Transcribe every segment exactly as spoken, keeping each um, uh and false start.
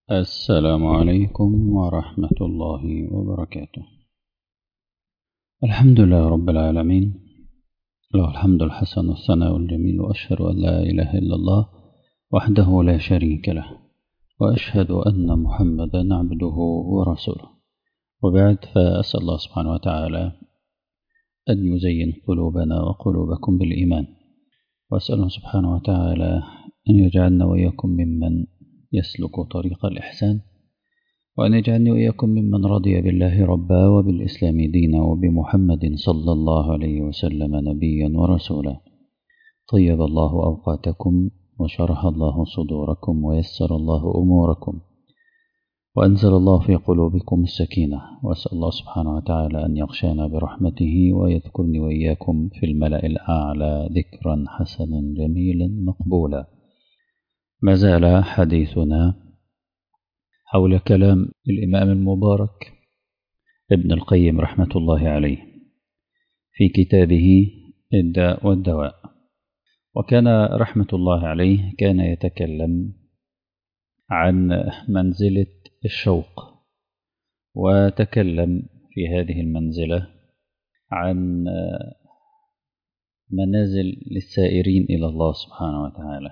السلام عليكم ورحمة الله وبركاته. الحمد لله رب العالمين، له الحمد الحسن والثناء الجميل، وأشهد أن لا إله إلا الله وحده لا شريك له، وأشهد أن محمدا عبده ورسوله. وبعد، فأسأل الله سبحانه وتعالى أن يزين قلوبنا وقلوبكم بالإيمان، وأسأله سبحانه وتعالى أن يجعلنا وإياكم ممن يسلك طريق الإحسان، وأن يجعلني وإياكم ممن رضي بالله ربا وبالإسلام دينا وبمحمد صلى الله عليه وسلم نبيا ورسولا. طيب الله أوقاتكم، وشرح الله صدوركم، ويسر الله أموركم، وأنزل الله في قلوبكم السكينة. وأسأل الله سبحانه وتعالى أن يغشانا برحمته، ويذكرني وإياكم في الملأ الأعلى ذكرا حسنا جميلا مقبولا. ما زال حديثنا حول كلام الإمام المبارك ابن القيم رحمة الله عليه في كتابه الداء والدواء. وكان رحمة الله عليه كان يتكلم عن منزلة الشوق، وتكلم في هذه المنزلة عن منازل للسائرين إلى الله سبحانه وتعالى.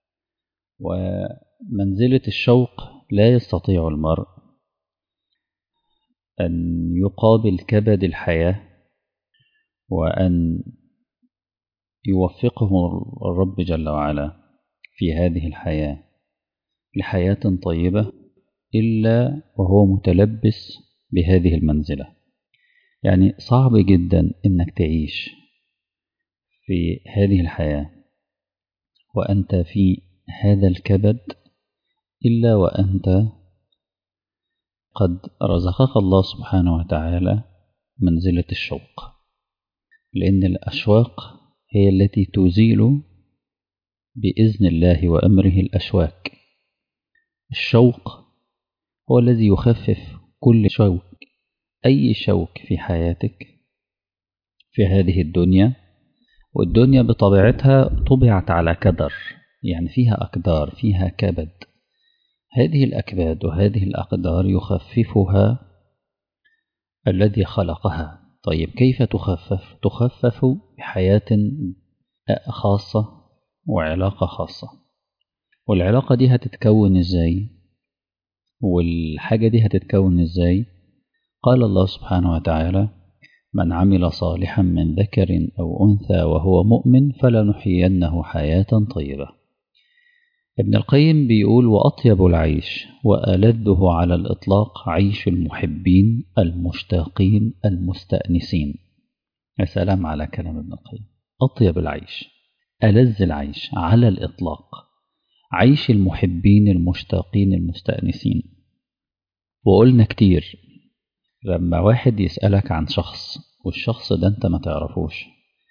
ومنزلة الشوق لا يستطيع المرء أن يقابل كبد الحياة، وأن يوفقه الرب جل وعلا في هذه الحياة لحياة طيبة إلا وهو متلبس بهذه المنزلة. يعني صعب جدا إنك تعيش في هذه الحياة وأنت في هذا الكبد إلا وأنت قد رزقك الله سبحانه وتعالى منزلة الشوق، لأن الأشواق هي التي تزيل بإذن الله وأمره الأشواك. الشوق هو الذي يخفف كل شوك، أي شوك في حياتك في هذه الدنيا. والدنيا بطبيعتها طبعت على كدر، يعني فيها أقدار، فيها كبد. هذه الأكباد وهذه الأقدار يخففها الذي خلقها. طيب كيف تخفف؟ تخفف بحياة خاصة وعلاقة خاصة. والعلاقة دي هتتكون إزاي؟ والحاجة دي هتتكون إزاي؟ قال الله سبحانه وتعالى: من عمل صالحا من ذكر أو أنثى وهو مؤمن فلنحيينه حياة طيبة. ابن القيم بيقول: وأطيب العيش وألذه على الإطلاق عيش المحبين المشتاقين المستأنسين. يا سلام على كلام ابن القيم. أطيب العيش، ألذ العيش على الإطلاق عيش المحبين المشتاقين المستأنسين. وقلنا كتير لما واحد يسألك عن شخص والشخص ده انت ما تعرفوش،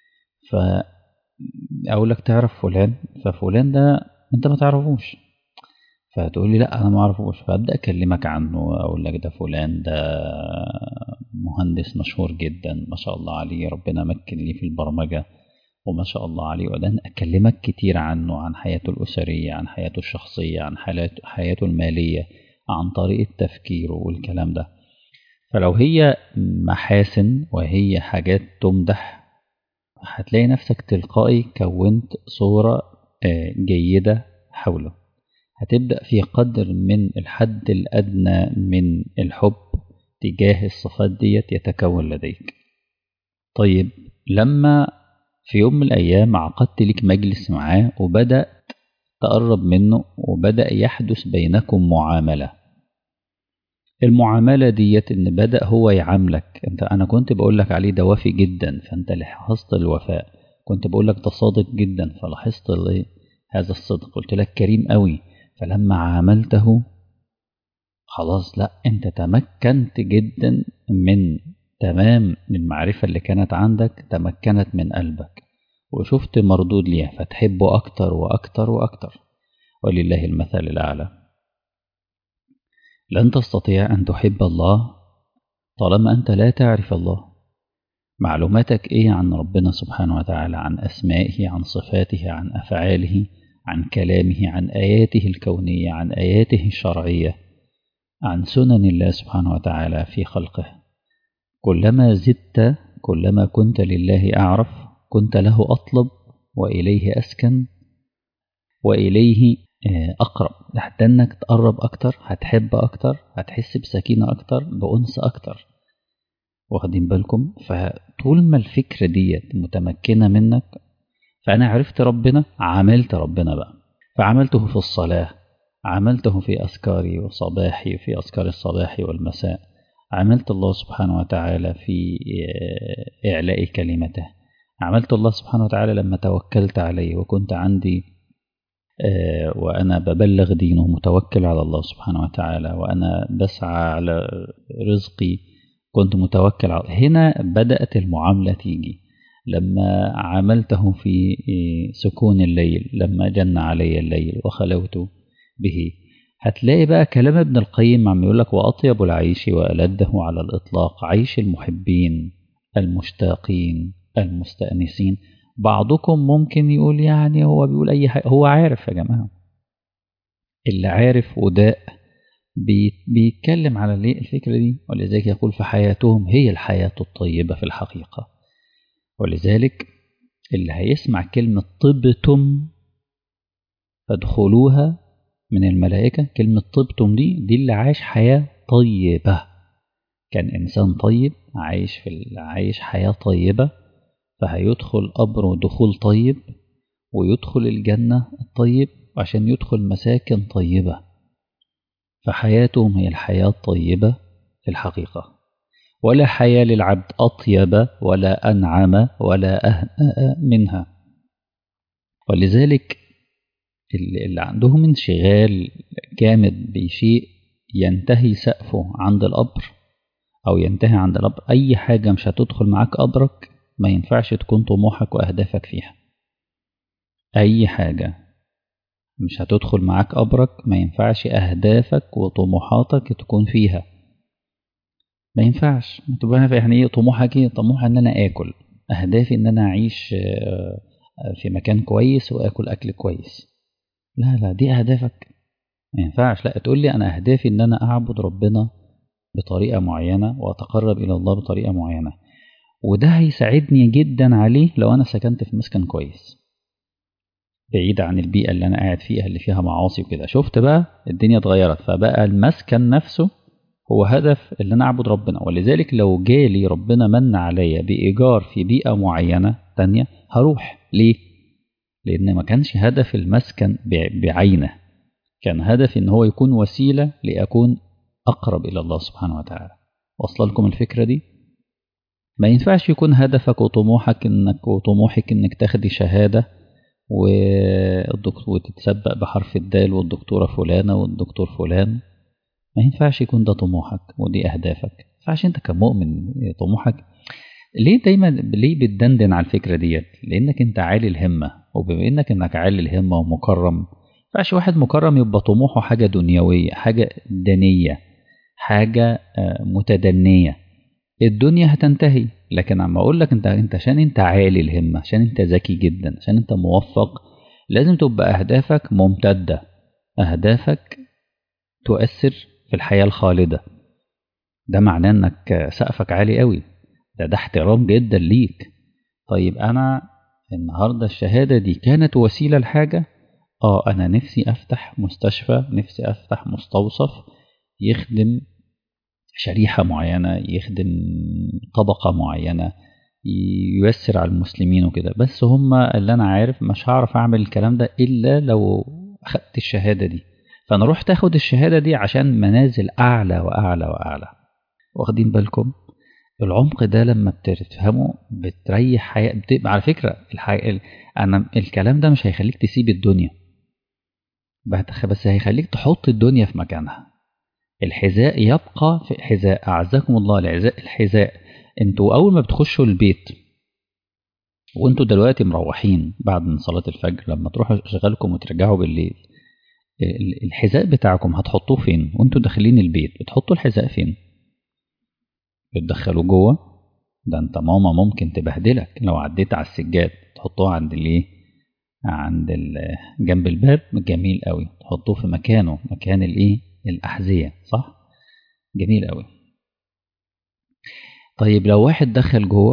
فأقولك تعرف فلان، ففلان ده انت ما تعرفوش، فتقول لي لا انا ما اعرفوش، فابدا اكلمك عنه، اقول لك ده فلان ده مهندس مشهور جدا ما شاء الله عليه، ربنا مكن لي في البرمجه وما شاء الله عليه. وده اكلمك كتير عنه، عن حياته الاسريه، عن حياته الشخصيه، عن حياته الماليه، عن طريقه تفكيره والكلام ده. فلو هي محاسن وهي حاجات تمدح، هتلاقي نفسك تلقائي كونت صورة جيدة حوله. هتبدأ في قدر من الحد الأدنى من الحب تجاه الصفات ديت يتكون لديك. طيب لما في يوم من الأيام عقدت لك مجلس معاه وبدأ تقرب منه وبدأ يحدث بينكم معاملة، المعاملة ديت إن بدأ هو يعاملك أنت. أنا كنت بقولك عليه ده وافي جدا، فأنت لاحظت الوفاء. كنت بقولك ده صادق جدا، فلاحظت هذا الصدق. قلت لك كريم قوي، فلما عاملته خلاص لا أنت تمكنت جدا من تمام المعرفة اللي كانت عندك، تمكنت من قلبك وشفت مردود ليها، فتحبه أكتر وأكتر وأكتر. ولله المثل الأعلى. لن تستطيع أن تحب الله طالما أنت لا تعرف الله. معلوماتك إيه عن ربنا سبحانه وتعالى؟ عن أسمائه، عن صفاته، عن أفعاله، عن كلامه، عن آياته الكونية، عن آياته الشرعية. عن سنن الله سبحانه وتعالى في خلقه. كلما زدت كلما كنت لله أعرف، كنت له أطلب وإليه أسكن وإليه أقرب. حتى أنك تقرب أكتر، هتحب أكتر، هتحس بسكينة أكتر، بأنس أكتر. واخدين بالكم؟ فطول ما الفكرة دي متمكنة منك، فأنا عرفت ربنا، عملت ربنا بقى. فعملته في الصلاة، عملته في أذكاري وصباحي، في أذكار الصباح والمساء. عملت الله سبحانه وتعالى في إعلاء كلمته. عملت الله سبحانه وتعالى لما توكلت عليه وكنت عندي وأنا ببلغ دينه، متوكل على الله سبحانه وتعالى، وأنا بسعى على رزقي كنت متوكل على. هنا بدأت المعاملة تيجي. لما عملته في سكون الليل، لما جن علي الليل وخلوت به، هتلاقي بقى كلام ابن القيم عم يقول لك: وأطيب العيش وألده على الإطلاق عيش المحبين المشتاقين المستأنسين. بعضكم ممكن يقول يعني هو بيقول أي حاجة، هو عارف يا جماعة، اللي عارف وداء بيتكلم على الفكرة دي. ولذلك يقول: فحياتهم هي الحياة الطيبة في الحقيقة. ولذلك اللي هيسمع كلمة طبتم فادخلوها من الملائكة، كلمة طبتم دي دي اللي عايش حياة طيبة، كان إنسان طيب عايش في عايش حياة طيبة، فهيدخل قبره دخول طيب، ويدخل الجنة الطيب عشان يدخل مساكن طيبة. فحياتهم هي الحياة الطيبة في الحقيقة. ولا حياة للعبد أطيب ولا أنعم ولا أهنأ منها. ولذلك اللي عندهم انشغال جامد بشيء ينتهي سقفه عند القبر، أو ينتهي عند القبر، أي حاجة مش هتدخل معاك قبرك ما ينفعش تكون طموحك وأهدافك فيها. أي حاجة مش هتدخل معاك قبرك ما ينفعش أهدافك وطموحاتك تكون فيها. ما ينفعش تبقى يعني ايه طموحك؟ ايه طموح؟ ان انا اكل. اهدافي ان انا اعيش في مكان كويس واكل اكل كويس. لا لا، دي اهدافك ما ينفعش. لا، تقول لي انا اهدافي ان انا اعبد ربنا بطريقة معينة واتقرب الى الله بطريقة معينة، وده هيساعدني جدا عليه لو انا سكنت في مسكن كويس بعيد عن البيئة اللي انا قاعد فيها اللي فيها معاصي وكده. شفت بقى الدنيا اتغيرت، فبقى المسكن نفسه هو هدف اللي انا اعبد ربنا. ولذلك لو جالي ربنا من عليا بإيجار في بيئة معينة تانية هروح. ليه؟ لأن ما كانش هدف المسكن بعينه، كان هدف ان هو يكون وسيلة لأكون أقرب إلى الله سبحانه وتعالى. وصل لكم الفكرة دي؟ ما ينفعش يكون هدفك وطموحك انك وطموحك انك تاخدي شهادة وتتسبق بحرف الدال والدكتورة فلانة والدكتور فلان. ما ينفعش يكون ده طموحك ودي أهدافك. ما ينفعش أنت كمؤمن طموحك. ليه دايما ليه بتدندن على الفكرة ديت؟ لأنك أنت عالي الهمة، وبما إنك إنك عالي الهمة ومكرم، ما ينفعش واحد مكرم يبقى طموحه حاجة دنيوية، حاجة دنية، حاجة متدنية. الدنيا هتنتهي. لكن عم أقول لك أنت أنت عشان أنت عالي الهمة، عشان أنت ذكي جدا، عشان أنت موفق، لازم تبقى أهدافك ممتدة، أهدافك تؤثر في الحياة الخالدة. ده معناه انك سقفك عالي قوي، ده ده احترام جدا ليك. طيب انا النهاردة الشهادة دي كانت وسيلة لحاجة. اه انا نفسي افتح مستشفى، نفسي افتح مستوصف يخدم شريحة معينة، يخدم طبقة معينة، ييسر على المسلمين وكده. بس هما اللي انا عارف مش هعرف اعمل الكلام ده الا لو اخدت الشهادة دي. فأنا رحت أخد الشهادة دي عشان منازل أعلى وأعلى وأعلى. واخدين بالكم؟ العمق ده لما بتفهمه بتريح حياة. بتبقى على فكرة الحقيقة أنا الكلام ده مش هيخليك تسيب الدنيا، بس هيخليك تحط الدنيا في مكانها. الحذاء يبقى في حذاء، أعزكم الله. الحذاء الحذاء انتوا أول ما بتخشوا البيت وانتوا دلوقتي مروحين بعد من صلاة الفجر، لما تروحوا شغالكم وترجعوا بالليل، الحذاء بتاعكم هتحطوه فين؟ وانتوا داخلين البيت بتحطوا الحذاء فين؟ بتدخلوه جوه؟ ده انت ماما ممكن تبهدلك لو عديت على السجاد. تحطوه عند الايه؟ عند جنب الباب. جميل قوي. تحطوه في مكانه، مكان الايه؟ الاحذيه، صح؟ جميل قوي. طيب لو واحد دخل جوه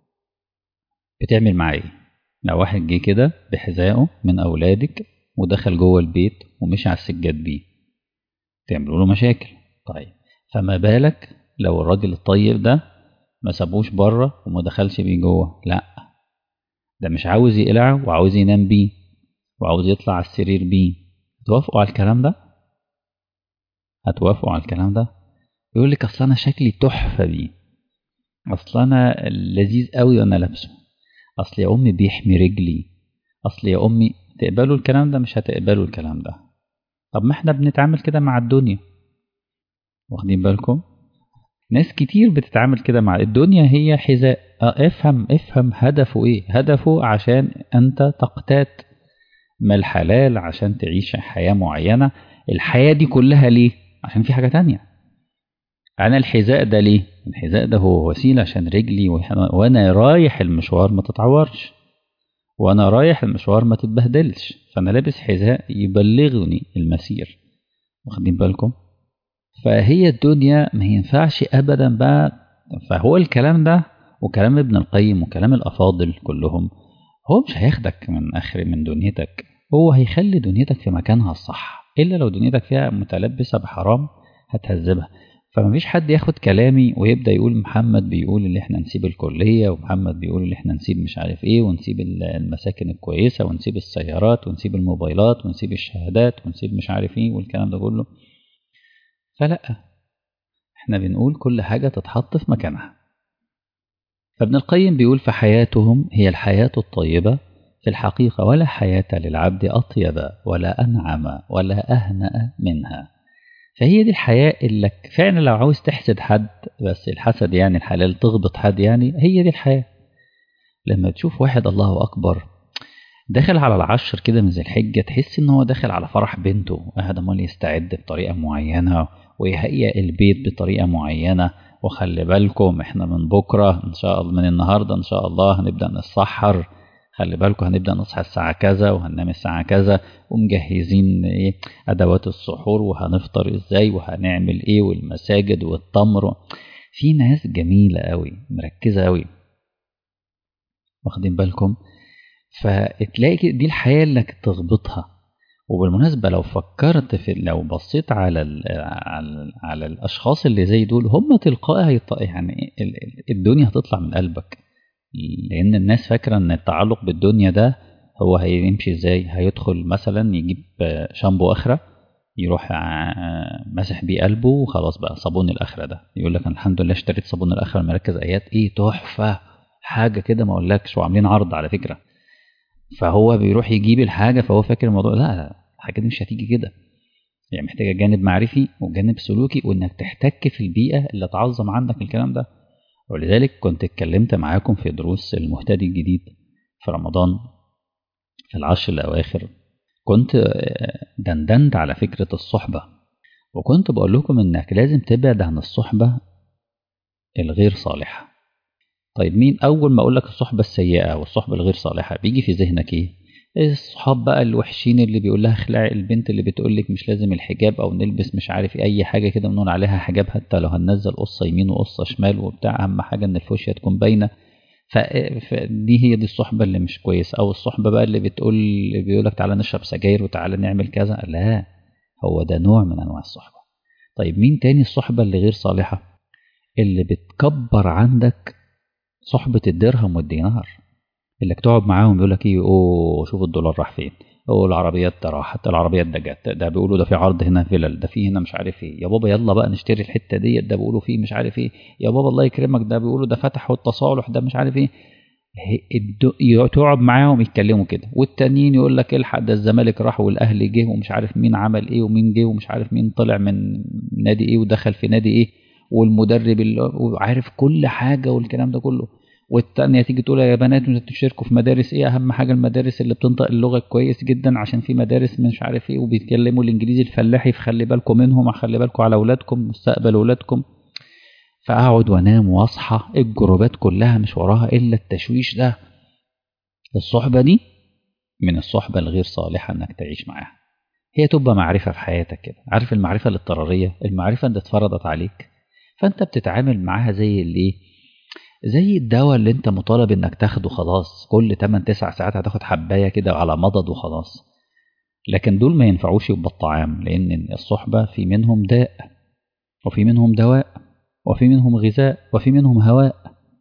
بتعمل معاه ايه؟ لو واحد جه كده بحذائه من اولادك ودخل جوه البيت ومشي على السجاد بيه، تعملوا له مشاكل. طيب فما بالك لو الراجل الطيب ده ما سابوش بره وما دخلش بيه جوه، لا ده مش عاوز يقلعه وعاوز ينام بيه وعاوز يطلع على السرير بيه، هتوافقوا على الكلام ده؟ هتوافقوا على الكلام ده؟ يقول لك اصل انا شكلي تحفه بيه، اصل انا لذيذ قوي وانا لابسه، اصل يا امي بيحمي رجلي، اصل يا امي. تقبلوا الكلام ده؟ مش هتقبلوا الكلام ده. طب ما احنا بنتعامل كده مع الدنيا، واخدين بالكم؟ ناس كتير بتتعامل كده مع الدنيا، هي حذاء. اه افهم افهم هدفه ايه؟ هدفه عشان انت تقتات ما الحلال، عشان تعيش حياة معينة. الحياة دي كلها ليه؟ عشان في حاجة تانية. انا الحذاء ده ليه؟ الحذاء ده هو وسيلة عشان رجلي وانا رايح المشوار ما تتعورش، وانا رايح المشوار ما تتبهدلش، فانا لابس حذاء يبلغني المسير، واخدين بالكم؟ فهي الدنيا ما ينفعش ابدا بقى. فهو الكلام ده وكلام ابن القيم وكلام الافاضل كلهم، هو مش هياخدك من اخر من دنيتك، هو هيخلي دنيتك في مكانها الصح. الا لو دنيتك فيها متلبسه بحرام هتهذبها. فما فيش حد ياخد كلامي ويبدا يقول محمد بيقول اللي احنا نسيب الكليه، ومحمد بيقول اللي احنا نسيب مش عارف ايه، ونسيب المساكن الكويسه، ونسيب السيارات، ونسيب الموبايلات، ونسيب الشهادات، ونسيب مش عارف ايه والكلام ده كله. فلا، احنا بنقول كل حاجة تتحط في مكانها. فابن القيم بيقول فحياتهم هي الحياة الطيبة في الحقيقة، ولا حياة للعبد أطيب ولا أنعم ولا أهنأ منها. فهي دي الحياة اللي فعلا لو عاوز تحسد حد، بس الحسد يعني الحلال تغبط حد، يعني هي دي الحياة. لما تشوف واحد الله أكبر داخل على العشر كده من ذي الحجة، تحس إن هو داخل على فرح بنته، قاعد عمال يستعد بطريقة معينة ويهيئ البيت بطريقة معينة. وخلي بالكم احنا من بكرة إن شاء الله، من النهاردة إن شاء الله هنبدأ نتسحر، خلي بالكم هنبدأ نصحى الساعة كذا وهننام الساعة كذا، ومجهزين ايه أدوات السحور، وهنفطر ازاي، وهنعمل ايه، والمساجد والتمر. في ناس جميلة قوي مركزة قوي، واخدين بالكم؟ فتلاقي دي الحياة اللي تغبطها. وبالمناسبة لو فكرت في، لو بصيت على ال على, ال على الأشخاص اللي زي دول، هم تلقائي هيط- يعني الدنيا هتطلع من قلبك. لأن الناس فاكرة إن التعلق بالدنيا ده هو هيمشي إزاي. هيدخل مثلا يجيب شامبو آخرة، يروح ع- مسح بيه قلبه وخلاص بقى صابون الآخرة ده. يقول لك أنا الحمد لله اشتريت صابون الآخرة مركز آيات، إيه تحفة، حاجة كده ما أقولكش، وعاملين عرض على فكرة. فهو بيروح يجيب الحاجة، فهو فاكر الموضوع، لا لا، الحاجة دي مش هتيجي كده. يعني محتاجة جانب معرفي وجانب سلوكي، وإنك تحتك في البيئة اللي تعظم عندك الكلام ده. ولذلك كنت اتكلمت معاكم في دروس المهتدي الجديد في رمضان في العشر الأواخر، كنت آه، دندنت على فكرة الصحبة، وكنت بقول لكم إنك لازم تبعد عن الصحبة الغير صالحة. طيب مين أول ما أقول لك الصحبة السيئة والصحبة الغير صالحة بيجي في ذهنك إيه؟ الصحاب بقى الوحشين اللي بيقول لها اخلعي، البنت اللي بتقول لك مش لازم الحجاب او نلبس مش عارف إيه، اي حاجه كده بنقول عليها حجاب، حتى لو هننزل قصه يمين وقصه شمال وبتاع، اهم حاجه ان الفوشيا تكون باينه. ف- فدي هي دي الصحبه اللي مش كويسه. او الصحبه بقى اللي بتقول، اللي بيقول لك تعالى نشرب سجاير وتعالى نعمل كذا، لا، هو ده نوع من انواع الصحبه. طيب مين تاني الصحبه اللي غير صالحه؟ اللي بتكبر عندك صحبه الدرهم والدينار، اللي تقعد معاهم يقول لك ايه، اوه شوف الدولار راح فين، اوه العربيات ده راحت، العربيات ده جت، ده بيقولوا ده في عرض هنا فيلل، ده في هنا مش عارف ايه، يا بابا يلا بقى نشتري الحته ديت، ده بيقولوا فيه مش عارف ايه، يا بابا الله يكرمك ده بيقولوا ده فتحوا التصالح ده مش عارف ايه. هي- الد- تقعد معاهم يتكلموا كده، والتانيين يقول لك الحق ده الزمالك راح والاهلي جه ومش عارف مين عمل ايه ومين جه ومش عارف مين طلع من نادي ايه ودخل في نادي ايه، والمدرب اللي وعارف كل حاجه والكلام ده كله. والتانية تيجي تقول يا بنات انتوا بتشتركوا في مدارس ايه، اهم حاجه المدارس اللي بتنطق اللغه كويس جدا، عشان في مدارس مش عارف ايه وبيتكلموا الانجليزي الفلاحي، فخلي بالكم منهم، خلي بالكم على اولادكم مستقبل اولادكم. فاقعد وانام واصحى الجروبات كلها مش وراها الا التشويش ده. الصحبة دي من الصحبة الغير صالحة انك تعيش معاها. هي تبقى معرفة في حياتك كده. عارف المعرفة الاضطرارية، المعرفة اللي اتفرضت عليك، فانت بتتعامل معاها زي الايه، زي الدواء اللي انت مطالب انك تاخده خلاص، كل تمن تسع ساعات هتاخد حباية كده على مضض وخلاص. لكن دول ما ينفعوش يبقى الطعام، لان الصحبة في منهم داء وفي منهم دواء وفي منهم غذاء وفي منهم هواء.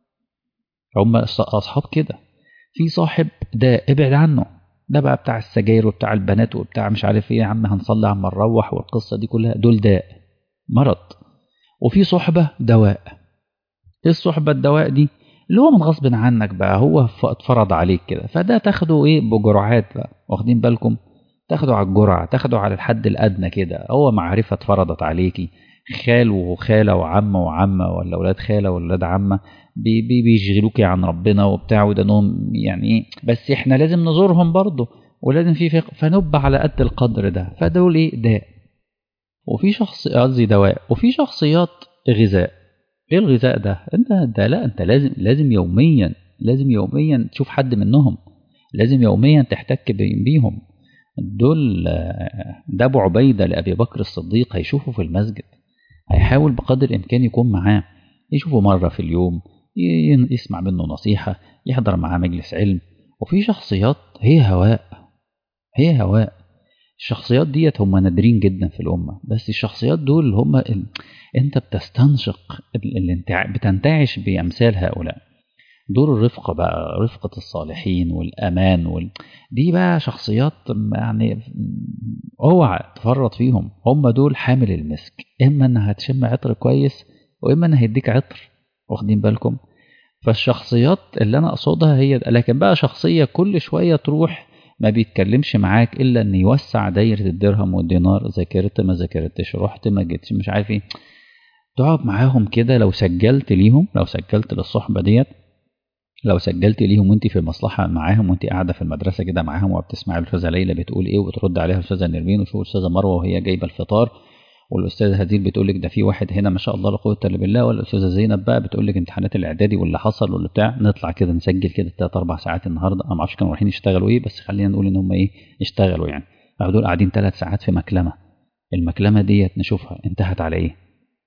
هم اصحاب كده. في صاحب داء ابعد عنه، ده بقى بتاع السجاير وبتاع البنات وبتاع مش عارف ايه، يا عم هنصلي عم نروح والقصة دي كلها، دول داء مرض. وفي صحبة دواء. ايه الصحبة الدواء دي؟ اللي هو من غصب عنك بقى، هو اتفرض عليك كده، فده تاخده ايه بجرعات بقى، واخدين بالكم؟ تاخده على الجرعة، تاخده على الحد الأدنى كده، هو معرفة اتفرضت عليكي. خال وخالة وعمة وعمة، ولا أولاد خالة ولا أولاد عمة، بي بي بيشغلوكي عن ربنا وبتاع، وده نوم يعني ايه، بس احنا لازم نزورهم برضه ولازم في فقه، فنبقى على قد القدر ده، فدول ايه داء. وفي شخص قصدي دواء، وفي شخصيات غذاء. ايه الغذاء ده؟ انت ده لا انت لازم لازم يوميا لازم يوميا تشوف حد منهم، لازم يوميا تحتك بيهم. دول ده ابو عبيده لابي بكر الصديق، هيشوفه في المسجد، هيحاول بقدر الامكان يكون معاه، يشوفه مره في اليوم، يسمع منه نصيحه، يحضر معاه مجلس علم. وفي شخصيات هي هواء، هي هواء. الشخصيات ديت هم نادرين جدا في الأمة، بس الشخصيات دول هم ال... انت بتستنشق الانتع... بتنتعش بأمثال هؤلاء. دول الرفقة بقى، رفقة الصالحين والأمان وال... دي بقى شخصيات يعني اوعى تفرط فيهم. هم دول حامل المسك، اما انها هتشم عطر كويس واما انها هيديك عطر، واخدين بالكم؟ فالشخصيات اللي انا اقصدها هي، لكن بقى شخصية كل شوية تروح ما بيتكلمش معاك الا ان يوسع دايرة الدرهم والدينار، ذاكرت ما ذاكرتش، رحت ما جيتش، مش عارف ايه، تقعد معاهم كده. لو سجلت ليهم، لو سجلت للصحبة ديت، لو سجلت ليهم وانت في مصلحة معاهم، وانت قاعدة في المدرسة كده معاهم وبتسمعي الأستاذة ليلى بتقول ايه وبترد عليها الأستاذة نرمين، وشوف الأستاذة مروة وهي جايبة الفطار، والاستاذه هديل بتقول لك ده في واحد هنا ما شاء الله لا قوه الا بالله، ولا الاستاذه زينب بقى بتقول لك امتحانات الاعدادي واللي حصل واللي بتاع. نطلع كده نسجل كده ثلاث اربع ساعات النهارده، انا ما اعرفش كانوا رايحين يشتغلوا ايه، بس خلينا نقول ان هم ايه يشتغلوا يعني. دول قاعدين ثلاث ساعات في مكلمه، المكلمه ديت نشوفها انتهت على ايه.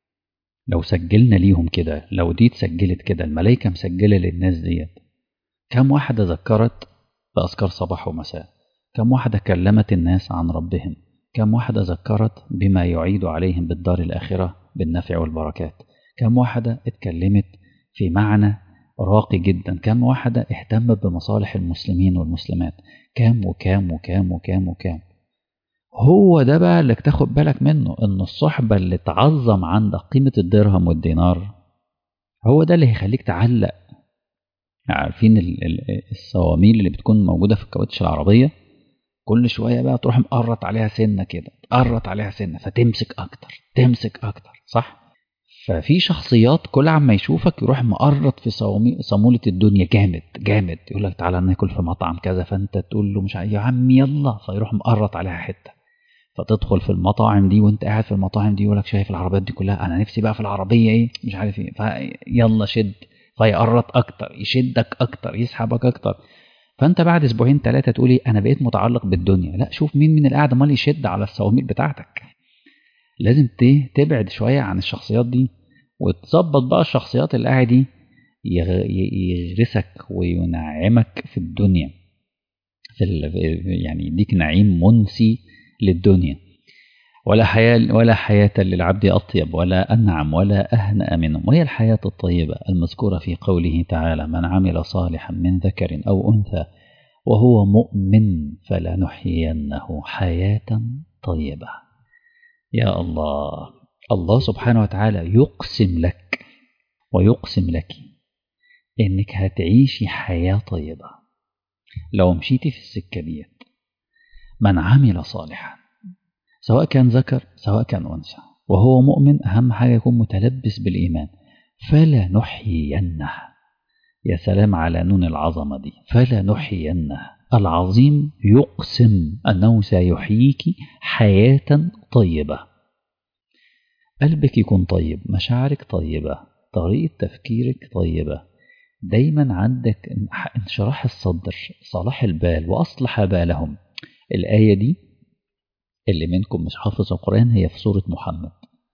لو سجلنا ليهم كده، لو دي اتسجلت كده، الملائكه مسجله للناس ديت، كم واحده ذكرت باذكار صباح ومساء، كم واحده كلمت الناس عن ربهم، كم واحدة ذكرت بما يعيد عليهم بالدار الآخرة بالنفع والبركات، كم واحدة اتكلمت في معنى راقي جدا، كم واحدة اهتمت بمصالح المسلمين والمسلمات، كام وكام وكام وكام وكام. هو ده بقى اللي تاخد بالك منه، ان الصحبة اللي تعظم عندك قيمة الدرهم والدينار، هو ده اللي هيخليك تعلق. عارفين الصواميل اللي بتكون موجودة في الكاوتش العربية، كل شوية بقى تروح مقرط عليها سنة كده، تقرط عليها سنة فتمسك أكتر، تمسك أكتر، صح؟ ففي شخصيات كل عما يشوفك يروح مقرط في صومي صامولة الدنيا جامد جامد، يقول لك تعالى ناكل في مطعم كذا، فأنت تقول له مش عايز يا عم يلا، فيروح مقرط عليها حتة، فتدخل في المطاعم دي وانت قاعد في المطاعم دي يقول لك شايف العربيات دي كلها، أنا نفسي بقى في العربية إيه مش عارف إيه، فيلا شد، فيقرط أكتر، يشدك أكتر، يسحبك أكتر. فانت بعد اسبوعين ثلاثه تقولي انا بقيت متعلق بالدنيا. لا، شوف مين من القاعده مال يشد على الصواميل بتاعتك. لازم تبعد شويه عن الشخصيات دي، وتظبط بقى الشخصيات اللي قاعد دي يغرسك وينعمك في الدنيا، في يعني يديك نعيم منسي للدنيا. ولا حياة ولا حياة للعبد أطيب ولا أنعم ولا أهنأ منهم، وهي الحياة الطيبة المذكورة في قوله تعالى: من عمل صالحا من ذكر أو أنثى وهو مؤمن فلنحيينه حياة طيبة. يا الله، الله سبحانه وتعالى يقسم لك ويقسم لك إنك هتعيشي حياة طيبة لو مشيتي في السكة ديت. من عمل صالحا، سواء كان ذكر سواء كان أنثى، وهو مؤمن، أهم حاجة يكون متلبس بالإيمان، فلنحيينه. يا سلام على نون العظمة دي، فلنحيينه. العظيم يقسم أنه سيحييك حياة طيبة. قلبك يكون طيب، مشاعرك طيبة، طريقة تفكيرك طيبة، دايما عندك انشراح الصدر، صلاح البال، وأصلح بالهم. الآية دي اللي منكم مش حافظ القرآن هي في سورة محمد.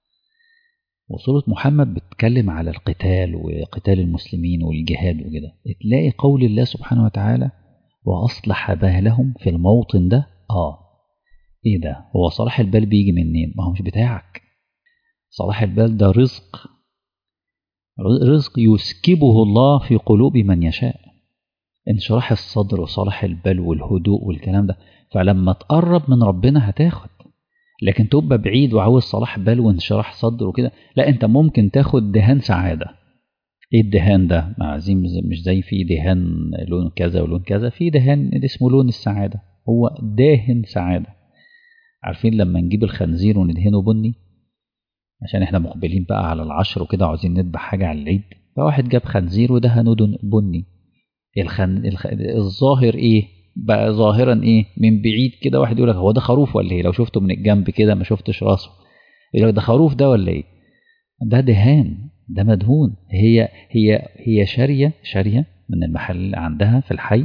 وسورة محمد بتتكلم على القتال وقتال المسلمين والجهاد وكده. تلاقي قول الله سبحانه وتعالى وأصلح بالهم في الموطن ده. آه إيه ده؟ هو صلاح البال بيجي منين؟ ما هو مش بتاعك. صلاح البال ده رزق، رزق يسكبه الله في قلوب من يشاء. انشراح الصدر وصلاح البال والهدوء والكلام ده. فلما تقرب من ربنا هتاخد. لكن تبقى بعيد وعاوز صلاح بال وانشراح صدر وكده، لا، انت ممكن تاخد دهان سعادة. ايه الدهان ده؟ عايزين مش زي في دهان لون كذا ولون كذا، في دهان اسمه لون السعادة، هو داهن سعادة. عارفين لما نجيب الخنزير وندهنه بني عشان احنا مقبلين بقى على العشر وكده عاوزين نذبح حاجة على العيد، فواحد جاب خنزير ودهنه بني. الخن... الخ... الظاهر ايه بقى؟ ظاهرا ايه؟ من بعيد كده واحد يقول لك هو ده خروف ولا ايه؟ لو شفته من الجنب كده ما شفتش راسه، يقول لك ده خروف ده ولا ايه؟ ده دهان، ده مدهون. هي هي هي شاريه شاريه من المحل اللي عندها في الحي،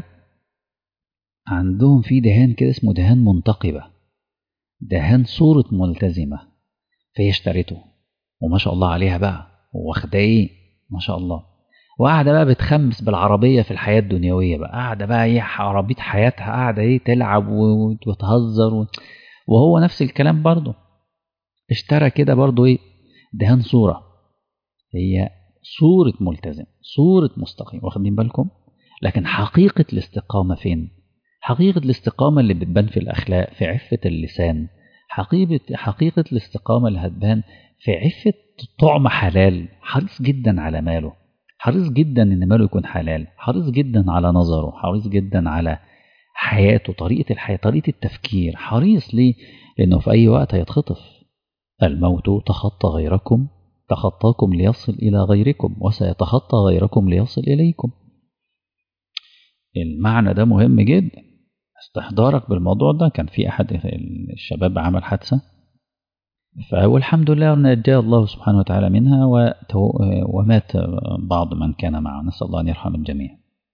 عندهم في دهان كده اسمه دهان منتقبه، دهان صوره ملتزمه، فهي اشتريته وما شاء الله عليها بقى، واخده ايه ما شاء الله، وقاعده بقى بتخمس بالعربيه في الحياه الدنيويه بقى، قاعده بقى ايه عربيه حياتها، قاعده ايه تلعب وتهزر و... وهو نفس الكلام برضه اشترى كده برضه ايه دهان صوره، هي صوره ملتزم، صوره مستقيم، واخدين بالكم؟ لكن حقيقه الاستقامه فين؟ حقيقه الاستقامه اللي بتبان في الاخلاق، في عفه اللسان. حقيقه حقيقه الاستقامه اللي هتبان في عفه طعم حلال، حريص جدا على ماله، حريص جدا ان ماله يكون حلال، حريص جدا على نظره، حريص جدا على حياته، طريقة الحياة، طريقة التفكير، حريص ليه؟ لأنه في أي وقت هيتخطف. الموت تخطى غيركم تخطاكم ليصل إلى غيركم وسيتخطى غيركم ليصل إليكم. المعنى ده مهم جدا، استحضارك بالموضوع ده. كان في أحد الشباب عمل حادثة، والحمد لله نجاه الله سبحانه وتعالى منها، ومات بعض من كان معه، نسأل الله أن يرحم الجميع.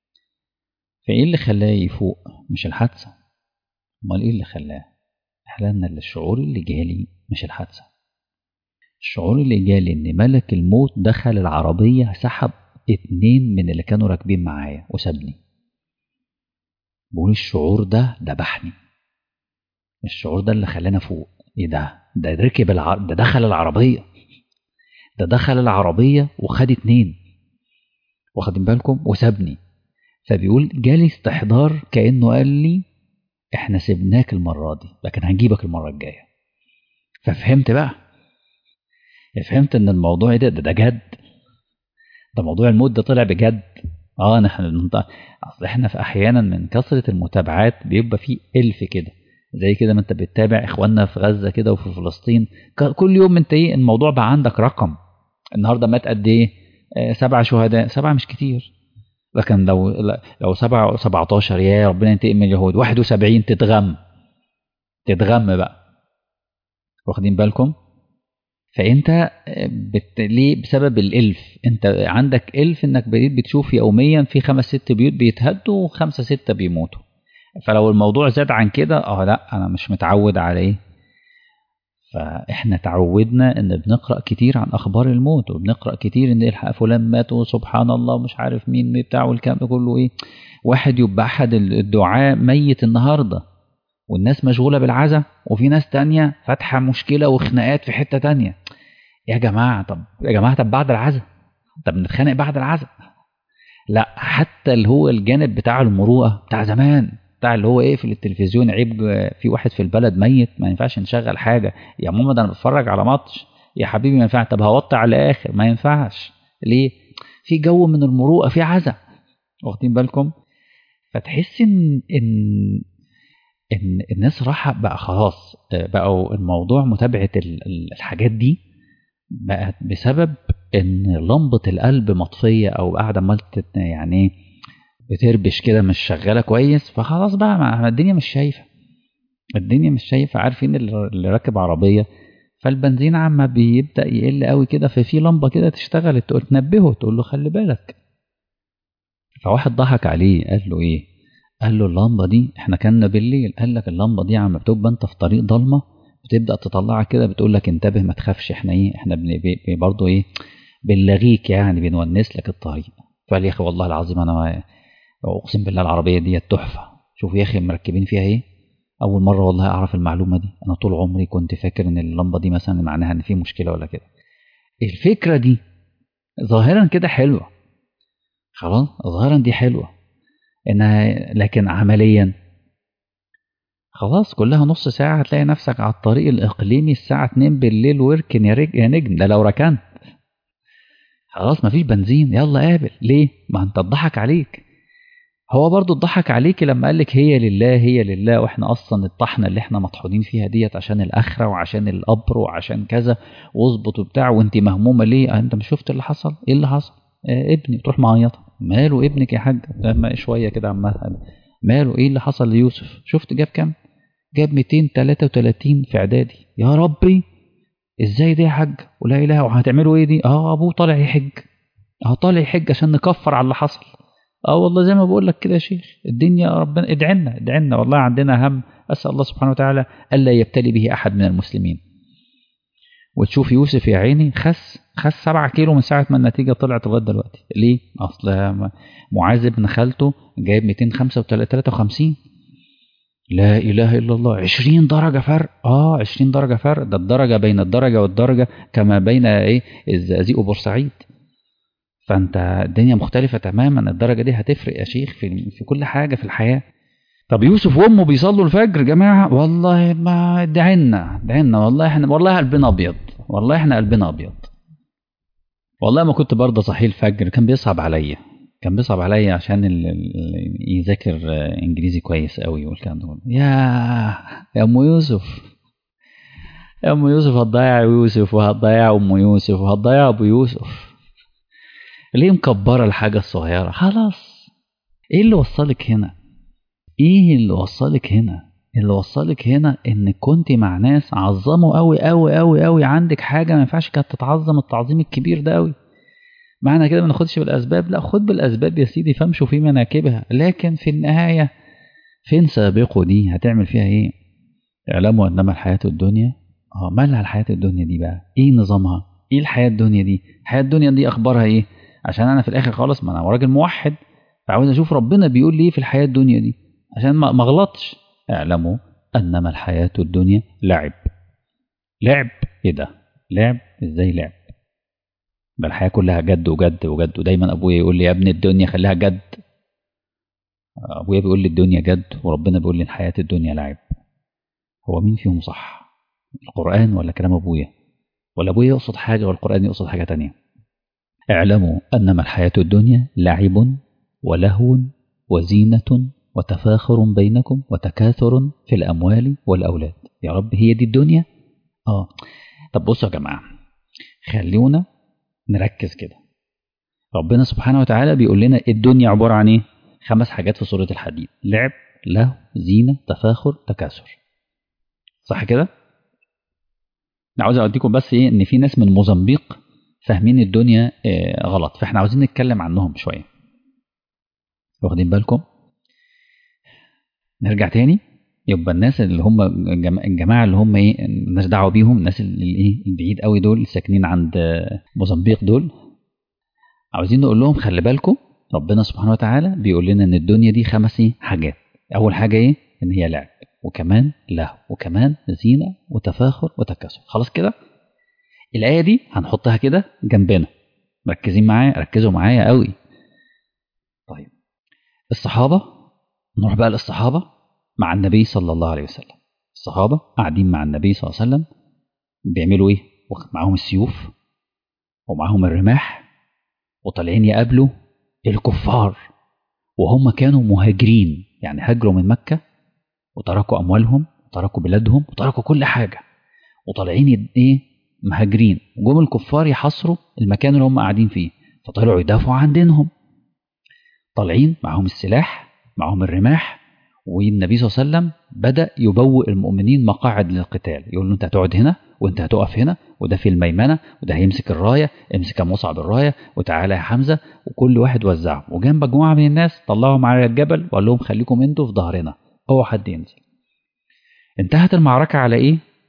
فإيه اللي خلاه يفوق؟ مش الحادثة، امال إيه اللي خلاه؟ إحلالنا للشعور اللي جالي مش الحادثة. الشعور اللي جالي إن ملك الموت دخل العربية سحب اتنين من اللي كانوا راكبين معايا وسابني. بقول الشعور ده دبحني، الشعور ده اللي خلاني أفوق. إيه ده؟ ده ركب الع... ده دخل العربية، ده دخل العربية وخد اتنين، واخدين بالكم؟ وسابني. فبيقول جالي استحضار كأنه قال لي احنا سيبناك المرة دي لكن هنجيبك المرة الجاية. ففهمت بقى، فهمت ان الموضوع ده ده, ده جد، ده موضوع الموت ده طلع بجد. اه نحن اصل احنا في احيانا من كثرة المتابعات بيبقى فيه الف كده، زي كده ما انت بتتابع اخواننا في غزة كده وفي فلسطين، كل يوم انت ايه الموضوع بقى عندك رقم. النهارده مات قد ايه؟ آه سبعة شهداء، سبعة مش كتير، لكن لو لو سبعة سبعتاشر يا ربنا ينتقم من اليهود، واحد وسبعين تتغم تتغم بقى، واخدين بالكم؟ فانت بت... ليه؟ بسبب الالف. انت عندك الف انك بقيت بتشوف يوميا في خمس ست بيوت بيتهدوا وخمسه سته بيموتوا. فلو الموضوع زاد عن كده اه لا انا مش متعود عليه. فاحنا تعودنا ان بنقرا كتير عن اخبار الموت، وبنقرا كتير ان الحق فلان مات وسبحان الله مش عارف مين بتاع والكلام ده كله. ايه واحد يبقى احد الدعاء ميت النهارده والناس مشغوله بالعزاء، وفي ناس تانية فاتحه مشكله وخناقات في حته تانية. يا جماعه طب يا جماعه طب بعد العزاء، طب نتخانق بعد العزاء؟ لا، حتى اللي هو الجانب بتاع المروءه بتاع زمان، بتاع اللي هو ايه في التلفزيون عيب في واحد في البلد ميت ما ينفعش نشغل حاجه، يا ماما ده انا بتفرج على ماتش، يا حبيبي ما ينفعش، طب هوطي على الاخر، ما ينفعش. ليه؟ في جو من المروءه، في عزاء، واخدين بالكم؟ فتحس ان ان ان الناس راحه بقى خلاص، بقوا الموضوع متابعه الحاجات دي بقت بسبب ان لمبه القلب مطفيه او قاعده مالت يعني بتربش كده مش شغاله كويس، فخلاص بقى ما الدنيا مش شايفه، الدنيا مش شايفه. عارفين اللي راكب عربيه فالبنزين عما بيبدا يقل قوي كده، ففي لمبه كده تشتغل تقول تنبهه تقول له خلي بالك. فواحد ضحك عليه قال له ايه؟ قال له اللمبه دي احنا كنا بالليل، قال لك اللمبه دي عم بتبقى انت في طريق ضلمه بتبدا تطلعك كده، بتقول لك انتبه ما تخافش، احنا ايه، احنا برضه ايه بنلغيك يعني، بنونس لك الطريق. فقال يا اخي والله العظيم انا اقسم بالله العربيه دي تحفه، شوف يا اخي مركبين فيها ايه. اول مره والله اعرف المعلومه دي، انا طول عمري كنت فاكر ان اللمبه دي مثلا معناها ان في مشكله ولا كده. الفكره دي ظاهرا كده حلوه، خلاص ظاهرا دي حلوه انها، لكن عمليا خلاص كلها نص ساعه هتلاقي نفسك على الطريق الاقليمي الساعه اتنين بالليل، واركن يا رج... يا نجم، ده لو ركنت خلاص مفيش بنزين، يلا قابل ليه، ما انت اتضحك عليك. هو برضو اتضحك عليكي لما قالك هي لله هي لله، واحنا اصلا الطحنه اللي احنا مطحونين فيها ديت عشان الاخره وعشان القبر وعشان كذا، واظبط وبتاع، وانت مهمومه ليه؟ انت مش شفت اللي حصل؟ ايه اللي حصل؟ آه ابني، تروح معيطه، ماله ابنك يا حاج؟ لما شويه كده عمال، ماله ايه اللي حصل ليوسف؟ شفت جاب كام؟ جاب مئتين وثلاثة وثلاثين في اعدادي. يا ربي ازاي دي يا حاج؟ ولا اله، وهتعملوا ايه دي؟ اه ابوه طالع يحج، اه طالع يحج عشان نكفر على اللي حصل. اه والله زي ما بقول لك كده يا شيخ، الدنيا ربنا ادعي لنا ادعي لنا، والله عندنا هم، اسال الله سبحانه وتعالى الا يبتلي به احد من المسلمين. وتشوف يوسف يا عيني خس خس سبعة كيلو من ساعه ما النتيجه طلعت لغايه دلوقتي. ليه؟ اصل معاذ بن خالته جايب مئتين وخمسة وخمسين. لا اله الا الله، عشرين درجه فرق. اه عشرين درجه فرق، ده الدرجه بين الدرجه والدرجه كما بين ايه الزقازيق وبورسعيد. فانت الدنيا مختلفه تماما، الدرجه دي هتفرق يا شيخ في في كل حاجه في الحياه. طب يوسف وامه بيصلوا الفجر جماعه، والله ما دعنا دعنا، والله احنا والله قلبنا ابيض، والله احنا قلبنا ابيض. والله ما كنت برضه صحي الفجر، كان بيصعب عليا، كان بيصعب عليا عشان ال... ال... يذاكر انجليزي كويس قوي والكلام ده. يا يا ام يوسف، يا ام يوسف هتضيع يوسف، وهتضيع ام يوسف، وهتضيع ابو يوسف. ليه مكبره الحاجه الصغيره؟ خلاص. ايه اللي وصلك هنا؟ ايه اللي وصلك هنا؟ اللي وصلك هنا انك كنت مع ناس عظموا قوي قوي قوي قوي، عندك حاجه ما ينفعش كانت تتعظم التعظيم الكبير ده قوي. معنى كده ما ناخدش بالاسباب؟ لا خد بالاسباب يا سيدي، فامشوا في مناكبها، لكن في النهايه فين سابقوا دي؟ هتعمل فيها ايه؟ اعلموا انما الحياه الدنيا. اه مالها الحياه الدنيا دي بقى؟ ايه نظامها؟ ايه الحياه الدنيا دي؟ الحياه الدنيا دي اخبارها ايه؟ عشان انا في الاخر خالص ما انا راجل موحد، فعاوز اشوف ربنا بيقول لي ايه في الحياه الدنيا دي عشان ما اغلطش. اعلموا انما الحياه الدنيا لعب. لعب؟ ايه ده لعب؟ ازاي لعب؟ بل الحياه كلها جد وجد وجد. ودايما ابويا يقول لي يا ابن الدنيا خليها جد. ابويا بيقول لي الدنيا جد، وربنا بيقول لي الحياه الدنيا لعب. هو مين فيهم صح؟ القران ولا كلام ابويا؟ ولا ابويا يقصد حاجه والقران يقصد حاجه تانية؟ اعلموا انما الحياه الدنيا لعب ولهو وزينه وتفاخر بينكم وتكاثر في الاموال والاولاد. يا رب هي دي الدنيا؟ اه. طب بصوا يا جماعه، خلونا نركز كده. ربنا سبحانه وتعالى بيقول لنا الدنيا عباره عن ايه؟ خمس حاجات في سوره الحديد: لعب، لهو، زينه، تفاخر، تكاثر. صح كده؟ انا عاوز اوديكم بس ايه، ان في ناس من موزمبيق فاهمين الدنيا آه غلط، فاحنا عاوزين نتكلم عنهم شويه. واخدين بالكم؟ نرجع تاني. يبقى الناس اللي هم الجماعه اللي هم ايه، الناس دعوه بيهم، الناس اللي ايه البعيد قوي دول ساكنين عند موزمبيق دول، عاوزين نقول لهم خلي بالكم، ربنا سبحانه وتعالى بيقول لنا ان الدنيا دي خمس حاجات. اول حاجه ايه؟ ان هي لعب، وكمان لهو، وكمان زينه وتفاخر وتكاثر. خلاص كده؟ الايه دي هنحطها كده جنبنا، مركزين معايا؟ ركزوا معايا قوي. طيب الصحابه، نروح بقى للصحابه مع النبي صلى الله عليه وسلم. الصحابه قاعدين مع النبي صلى الله عليه وسلم بيعملوا ايه؟ معاهم السيوف ومعاهم الرماح، وطالعين يقابلوا الكفار، وهم كانوا مهاجرين، يعني هاجروا من مكة وتركوا أموالهم وتركوا بلادهم وتركوا كل حاجة، وطالعين ايه مهاجرين. جم الكفار يحصروا المكان اللي هم قاعدين فيه، فطلعوا يدافعوا عن دينهم. طالعين معهم السلاح، معهم الرماح، والنبي صلى الله عليه وسلم بدأ يبوئ المؤمنين مقاعد للقتال، يقول له انت هتقعد هنا، وانت هتقف هنا، وده في الميمنة، وده هيمسك الراية، امسك يا مصعب الراية، وتعالى يا حمزة، وكل واحد وزعهم. وجنب مجموعة من الناس طلعهم على الجبل وقال لهم خليكم انتوا في ظهرنا، اوعى حد ينزل. انتهت المعركة على ايه؟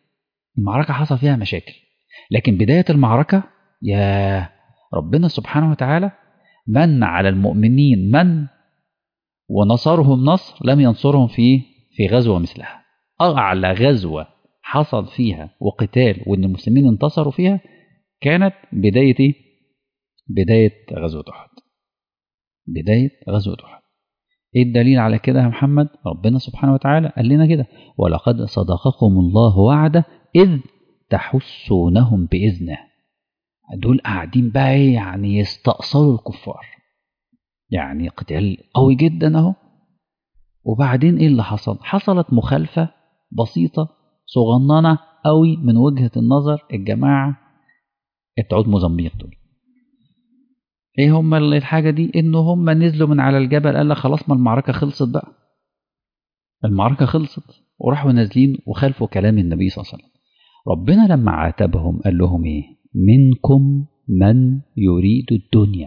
المعركة حصل فيها مشاكل، لكن بداية المعركة يا ربنا سبحانه وتعالى من على المؤمنين من ونصرهم نصر لم ينصرهم في في غزوة مثلها. أعلى غزوة حصل فيها وقتال وإن المسلمين انتصروا فيها كانت بداية بداية غزوة أحد. بداية غزوة أحد. إيه الدليل على كده يا محمد؟ ربنا سبحانه وتعالى قال لنا كده: ولقد صدقكم الله وعده إذ تحسونهم بإذنه. دول قاعدين بقى يعني يستأصلوا الكفار، يعني قتال قوي جدا اهو. وبعدين ايه اللي حصل؟ حصلت مخالفة بسيطة صغننة قوي من وجهة النظر الجماعة بتوع موزمبيق دول. ايه هم الحاجة دي؟ انه هم نزلوا من على الجبل، قال لك خلاص ما المعركة خلصت بقى، المعركة خلصت، وراحوا نازلين وخالفوا كلام النبي صلى الله عليه وسلم. ربنا لما عاتبهم قال لهم ايه؟ منكم من يريد الدنيا.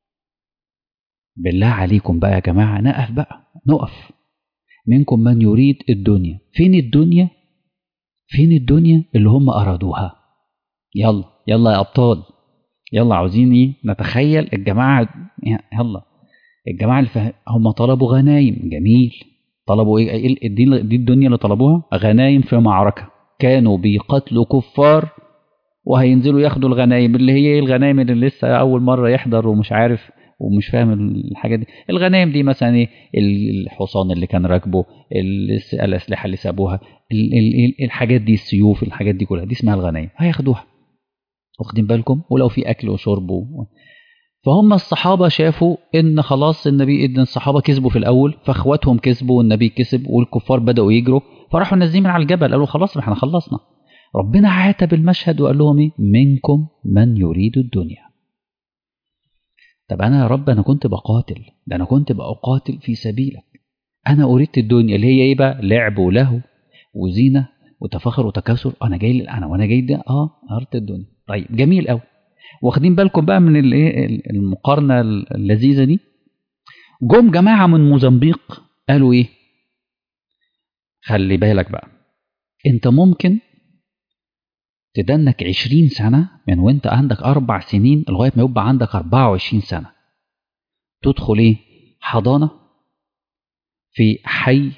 بالله عليكم بقى يا جماعة نقف بقى، نقف. منكم من يريد الدنيا. فين الدنيا؟ فين الدنيا اللي هم أرادوها؟ يلا يلا يا أبطال، يلا عاوزين ايه؟ نتخيل الجماعة، يلا الجماعة اللي فه... هم طلبوا غنايم، جميل. طلبوا ايه؟ دي, دي الدنيا اللي طلبوها، غنايم في معركة. كانوا بيقتلوا كفار وهينزلوا ياخدوا الغنايم اللي هي الغنايم اللي لسه أول مرة يحضر ومش عارف ومش فاهم الحاجة دي. الغنايم دي مثلا ايه؟ الحصان اللي كان راكبه، الأسلحة اللي سابوها، الحاجات دي، السيوف، الحاجات دي كلها، دي اسمها الغنايم، هياخدوها. واخدين بالكم؟ ولو في أكل وشرب و... فهم الصحابة شافوا إن خلاص النبي، إن الصحابة كسبوا في الأول، فأخواتهم كسبوا والنبي كسب والكفار بدأوا يجروا، فراحوا نازلين من على الجبل قالوا خلاص احنا خلصنا. ربنا عاتب المشهد وقال لهم ايه؟ منكم من يريد الدنيا. طب أنا يا رب أنا كنت بقاتل، ده أنا كنت بقاتل في سبيلك، أنا أريد الدنيا اللي هي إيه بقى؟ لعب ولهو وزينة وتفاخر وتكاثر. أنا جاي أنا وأنا جاي ده أه أردت الدنيا. طيب جميل قوي. واخدين بالكم بقى من الايه المقارنه اللذيذه دي؟ جم جماعه من موزمبيق قالوا ايه؟ خلي بالك بقى، انت ممكن تدنك عشرين سنه من وانت عندك اربع سنين لغايه ما يبقى عندك اربعة وعشرين سنه، تدخل ايه؟ حضانه في حي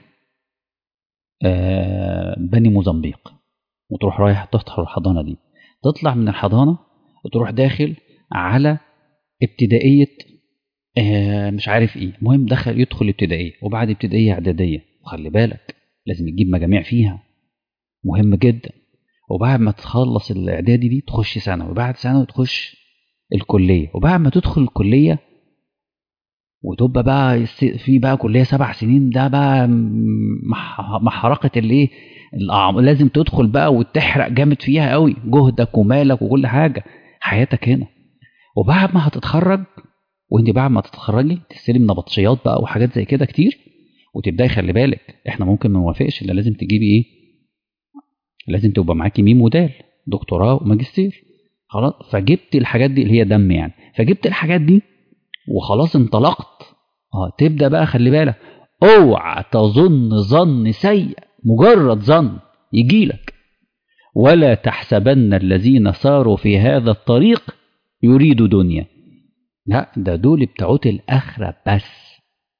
آه بني موزمبيق، وتروح رايح تدخل الحضانه دي، تطلع من الحضانه وتروح داخل على ابتدائيه آه مش عارف ايه، المهم دخل يدخل ابتدائيه، وبعد ابتدائيه اعداديه، وخلي بالك لازم تجيب مجاميع فيها، مهم جدا. وبعد ما تخلص الاعدادي دي تخش ثانوي، وبعد ثانوي تخش الكليه، وبعد ما تدخل الكليه وتبقى بقى في بقى كليه سبع سنين، ده بقى محرقه الايه، لازم تدخل بقى وتحرق جامد فيها قوي، جهدك ومالك وكل حاجه، حياتك هنا. وبعد ما هتتخرج، وانت بعد ما تتخرجي تستلم نبطشيات بقى وحاجات زي كده كتير، وتبداي خلي بالك احنا ممكن ما نوافقش، الا لازم تجيبي ايه؟ لازم تبقى معاكي ميم ودال، دكتوراه وماجستير. خلاص، فجبت الحاجات دي اللي هي دم يعني، فجبت الحاجات دي وخلاص انطلقت. اه تبدا بقى خلي بالك، اوعى تظن ظن سيء، مجرد ظن يجيلك. ولا تحسبن الذين ساروا في هذا الطريق يريدوا دنيا، لا ده دول بتوعت الآخرة بس،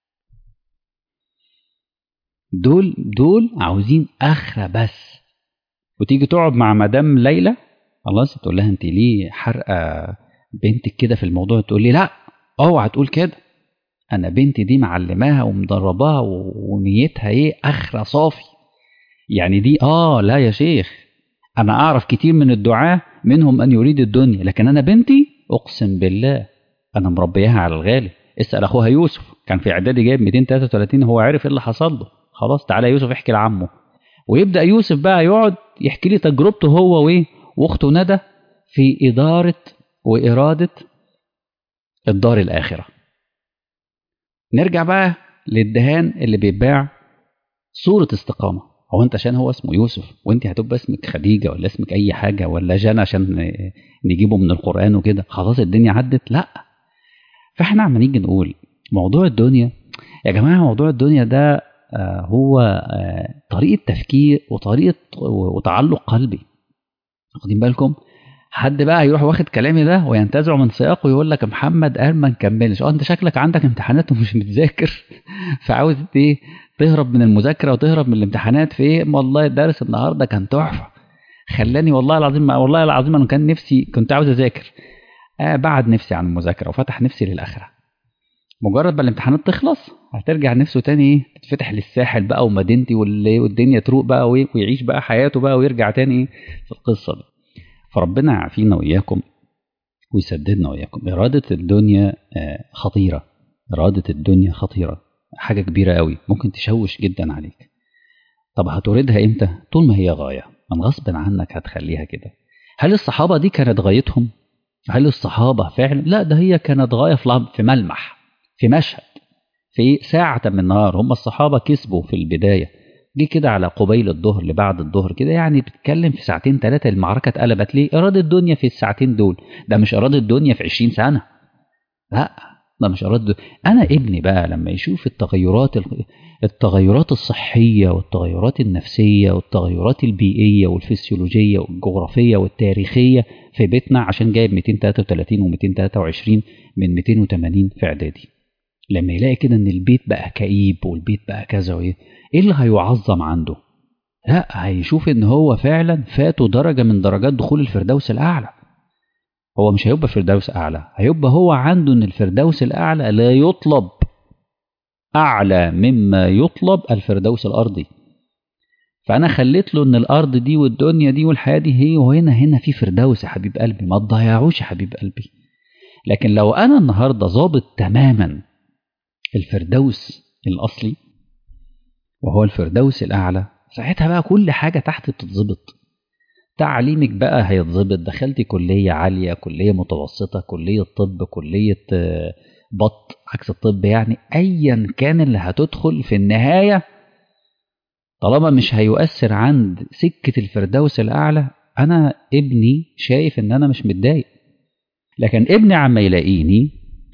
دول دول عاوزين آخرة بس. وتيجي تقعد مع مدام ليلى، خلاص تقول لها انت ليه حرقة بنتك كده في الموضوع؟ تقول لي لا اوعى تقول كده، انا بنتي دي معلماها ومدرباها ونيتها ايه؟ آخرة صافي. يعني دي اه لا يا شيخ، انا اعرف كتير من الدعاة منهم من يريد الدنيا، لكن انا بنتي اقسم بالله انا مربياها على الغالي. اسال اخوها يوسف، كان في اعدادي جايب مئتين وثلاثة وثلاثين، هو عارف ايه اللي حصل له. خلاص تعالى يوسف احكي لعمه، ويبدا يوسف بقى يقعد يحكي لي تجربته هو وايه واخته ندى في اداره واراده الدار الاخره. نرجع بقى للدهان اللي بيتباع صوره استقامه. هو انت عشان هو اسمه يوسف وانت هتبقى اسمك خديجه ولا اسمك اي حاجه ولا جنى عشان نجيبه من القران وكده خلاص الدنيا عدت؟ لا. فاحنا عم نيجي نقول موضوع الدنيا يا جماعه، موضوع الدنيا ده آه هو آه طريقه تفكير وطريقه وتعلق قلبي. واخدين بالكم؟ حد بقى يروح واخد كلامي ده وينتزعه من سياقه ويقول لك محمد قال ما نكملش. اه انت شكلك عندك امتحانات ومش متذاكر فعاوز ايه؟ تهرب من المذاكره وتهرب من الامتحانات في ايه؟ والله الدرس النهارده كان تحفه، خلاني والله العظيم والله العظيم انا كان نفسي كنت عاوز اذاكر. آه بعد نفسي عن المذاكره وفتح نفسي للاخره. مجرد ما الامتحانات تخلص هترجع نفسه تاني ايه؟ تتفتح للساحل بقى ومدينتي والدنيا تروق بقى ويعيش بقى حياته بقى ويرجع تاني ايه في القصه دي. فربنا يعافينا وإياكم ويسددنا وإياكم. إرادة الدنيا خطيرة، إرادة الدنيا خطيرة، حاجة كبيرة قوي ممكن تشوش جدا عليك. طب هتريدها إمتى؟ طول ما هي غاية، من غصب عنك هتخليها كده. هل الصحابة دي كانت غايتهم؟ هل الصحابة فعلا؟ لا، ده هي كانت غاية في ملمح، في مشهد، في ساعة من النهار. هم الصحابة كسبوا في البداية، جه كده على قبيل الظهر لبعد الظهر كده، يعني بتتكلم في ساعتين ثلاثة المعركة اتقلبت. ليه؟ إرادة الدنيا في الساعتين دول، ده مش إرادة الدنيا في عشرين سنة. لا، ده مش إرادة الدنيا. أنا ابني بقى لما يشوف التغيرات التغيرات الصحية والتغيرات النفسية والتغيرات البيئية والفسيولوجية والجغرافية والتاريخية في بيتنا، عشان جايب مئتين وثلاثة وثلاثين ومئتين وثلاثة وعشرين من مئتين وثمانين في إعدادي، لما يلاقي كده ان البيت بقى كئيب والبيت بقى كذا وايه، ايه اللي هيعظم عنده؟ لا، هيشوف ان هو فعلا فاته درجة من درجات دخول الفردوس الاعلى. هو مش هيبقى فردوس اعلى، هيبقى هو عنده ان الفردوس الاعلى لا يطلب اعلى مما يطلب الفردوس الارضي. فانا خليت له ان الارض دي والدنيا دي والحياة دي هي، وهنا هنا في فردوس يا حبيب قلبي، ما تضيعوش يا حبيب قلبي. لكن لو انا النهارده ظابط تماما الفردوس الأصلي وهو الفردوس الأعلى، ساعتها بقى كل حاجة تحت بتتظبط. تعليمك بقى هيتظبط، دخلتي كلية عالية، كلية متوسطة، كلية طب، كلية بط عكس الطب، يعني أيا كان اللي هتدخل في النهاية طالما مش هيؤثر عند سكة الفردوس الأعلى، أنا ابني شايف إن أنا مش متضايق. لكن ابني عما يلاقيني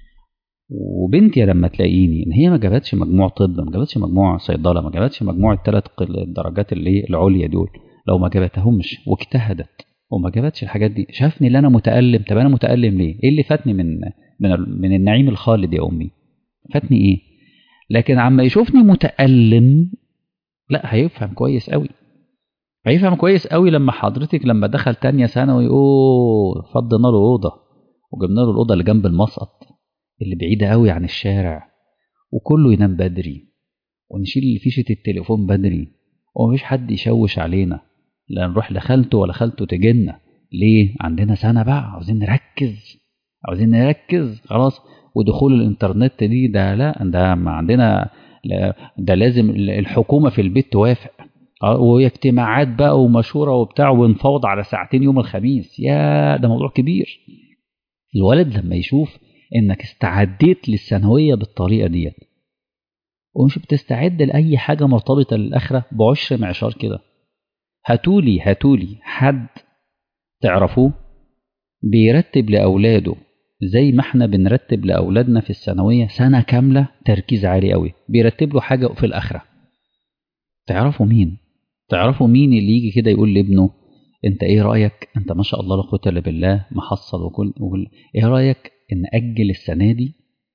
وبنتي لما تلاقيني ان هي ما جابتش مجموع طب، ما جابتش مجموع صيدله، ما جابتش مجموع الثلاث الدرجات اللي العليا دول، لو ما جابتهمش واجتهدت وما جابتش الحاجات دي، شافني اللي انا متالم. طب انا متالم ليه؟ ايه اللي فاتني من من من النعيم الخالد يا امي؟ فاتني ايه؟ لكن عما يشوفني متالم، لا، هيفهم كويس قوي، هيفهم كويس قوي. لما حضرتك لما دخل تانية ثانوي، اوه فضينا له اوضه وجبنا له الاوضه اللي جنب المسقط اللي بعيدة قوي عن الشارع، وكله ينام بدري، ونشيل فيشة التليفون بدري، ومفيش حد يشوش علينا، لا نروح لخالته ولا خالته تجينا. ليه؟ عندنا سنة بقى عاوزين نركز، عاوزين نركز خلاص. ودخول الانترنت دي ده لا، ده ما عندنا، ده لازم الحكومة في البيت توافق، واجتماعات بقى ومشورة وبتاع ونفوض على ساعتين يوم الخميس. يا ده موضوع كبير. الولد لما يشوف انك استعديت للثانويه بالطريقه ديت ومش بتستعد لاي حاجه مرتبطه للاخره بعشر معشار كده، هاتولي هاتولي حد تعرفوه بيرتب لاولاده زي ما احنا بنرتب لاولادنا في الثانويه سنه كامله تركيز عالي قوي، بيرتب له حاجه في الاخره. تعرفوا مين؟ تعرفوا مين اللي يجي كده يقول لابنه انت ايه رايك، انت ما شاء الله لا قوه الا بالله محصل وكل, وكل ايه رايك ان اجل السنه دي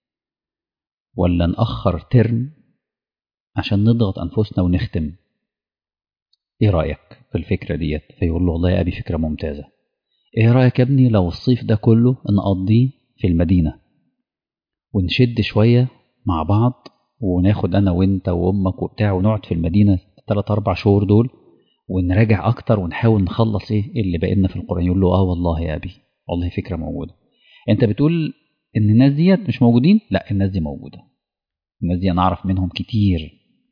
ولا نأخر ترم عشان نضغط أنفسنا ونختم؟ إيه رأيك في الفكرة ديت؟ فيقول له والله يا أبي فكرة ممتازة. إيه رأيك يا ابني لو الصيف ده كله نقضيه في المدينة ونشد شوية مع بعض وناخد أنا وإنت وأمك وبتاع ونقعد في المدينة ثلاث أربع شهور دول ونراجع أكتر ونحاول نخلص إيه اللي بقينا في القرآن؟ يقول له آه والله يا أبي، والله فكرة موجودة. أنت بتقول إن الناس ديت مش موجودين؟ لا، الناس دي موجودة. الناس دي أنا أعرف منهم كتير